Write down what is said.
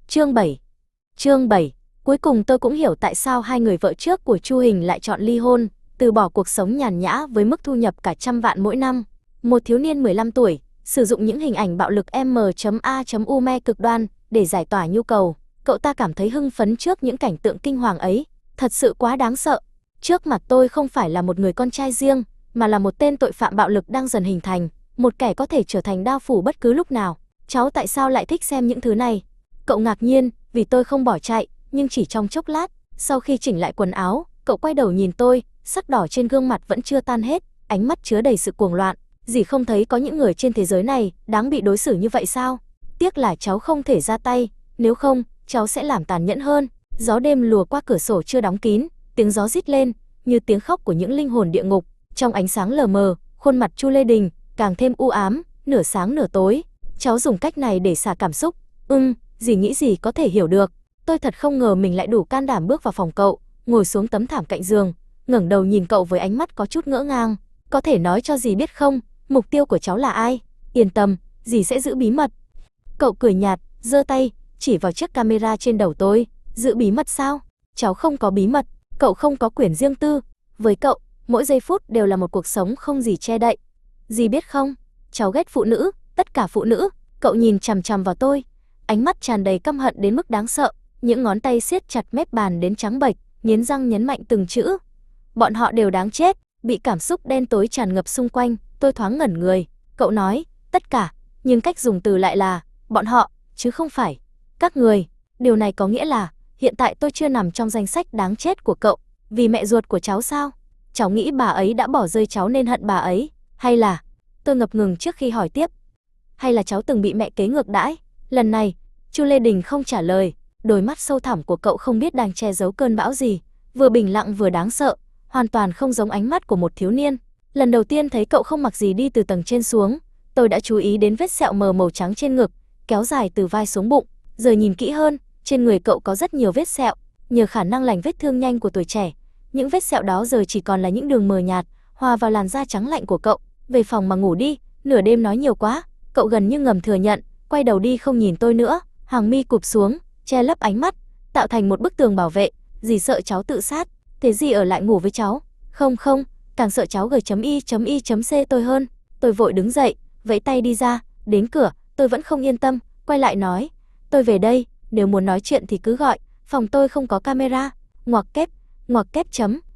Chương 7. Chương 7. Cuối cùng tôi cũng hiểu tại sao hai người vợ trước của Chu Hình lại chọn ly hôn, từ bỏ cuộc sống nhàn nhã với mức thu nhập cả trăm vạn mỗi năm. Một thiếu niên 15 tuổi, sử dụng những hình ảnh bạo lực M.A.U me cực đoan để giải tỏa nhu cầu. Cậu ta cảm thấy hưng phấn trước những cảnh tượng kinh hoàng ấy, thật sự quá đáng sợ. Trước mặt tôi không phải là một người con trai riêng, mà là một tên tội phạm bạo lực đang dần hình thành, một kẻ có thể trở thành đao phủ bất cứ lúc nào. Cháu tại sao lại thích xem những thứ này? Cậu ngạc nhiên vì tôi không bỏ chạy, nhưng chỉ trong chốc lát, sau khi chỉnh lại quần áo, cậu quay đầu nhìn tôi, sắc đỏ trên gương mặt vẫn chưa tan hết, ánh mắt chứa đầy sự cuồng loạn. Dì không thấy có những người trên thế giới này đáng bị đối xử như vậy sao? Tiếc là cháu không thể ra tay, nếu không, cháu sẽ làm tàn nhẫn hơn. Gió đêm lùa qua cửa sổ chưa đóng kín, tiếng gió rít lên như tiếng khóc của những linh hồn địa ngục. Trong ánh sáng lờ mờ, khuôn mặt Chu Lê Đình càng thêm u ám, nửa sáng nửa tối. Cháu dùng cách này để xả cảm xúc. Dì nghĩ gì có thể hiểu được. Tôi thật không ngờ mình lại đủ can đảm bước vào phòng cậu, ngồi xuống tấm thảm cạnh giường, ngẩng đầu nhìn cậu với ánh mắt có chút ngỡ ngàng. Có thể nói cho dì biết không, mục tiêu của cháu là ai? Yên tâm, dì sẽ giữ bí mật. Cậu cười nhạt, giơ tay chỉ vào chiếc camera trên đầu tôi. Giữ bí mật sao? Cháu không có bí mật, cậu không có quyền riêng tư. Với cậu, mỗi giây phút đều là một cuộc sống không gì che đậy. Dì biết không, cháu ghét phụ nữ, tất cả phụ nữ. Cậu nhìn chằm chằm vào tôi, ánh mắt tràn đầy căm hận đến mức đáng sợ. Những ngón tay siết chặt mép bàn đến trắng bệch, nghiến răng nhấn mạnh từng chữ. Bọn họ đều đáng chết. Bị cảm xúc đen tối tràn ngập xung quanh, tôi thoáng ngẩn người. Cậu nói, tất cả, nhưng cách dùng từ lại là bọn họ, chứ không phải các người. Điều này có nghĩa là hiện tại tôi chưa nằm trong danh sách đáng chết của cậu. Vì mẹ ruột của cháu sao? Cháu nghĩ bà ấy đã bỏ rơi cháu nên hận bà ấy, hay là... Tôi ngập ngừng trước khi hỏi tiếp. Hay là cháu từng bị mẹ kế ngược đãi? Lần này, Chu Lê Đình không trả lời. Đôi mắt sâu thẳm của cậu không biết đang che giấu cơn bão gì, vừa bình lặng vừa đáng sợ, hoàn toàn không giống ánh mắt của một thiếu niên. Lần đầu tiên thấy cậu không mặc gì đi từ tầng trên xuống, tôi đã chú ý đến vết sẹo mờ màu trắng trên ngực, kéo dài từ vai xuống bụng. Giờ nhìn kỹ hơn, trên người cậu có rất nhiều vết sẹo. Nhờ khả năng lành vết thương nhanh của tuổi trẻ, những vết sẹo đó giờ chỉ còn là những đường mờ nhạt, hòa vào làn da trắng lạnh của cậu. Về phòng mà ngủ đi, nửa đêm nói nhiều quá. Cậu gần như ngầm thừa nhận, quay đầu đi không nhìn tôi nữa, hàng mi cụp xuống, che lấp ánh mắt, tạo thành một bức tường bảo vệ. Dì sợ cháu tự sát, thế dì ở lại ngủ với cháu. Không, càng sợ cháu G.I.C tôi hơn. Tôi vội đứng dậy, vẫy tay đi ra. Đến cửa, tôi vẫn không yên tâm, quay lại nói, tôi về đây, nếu muốn nói chuyện thì cứ gọi, phòng tôi không có camera. Ngoặc kép chấm.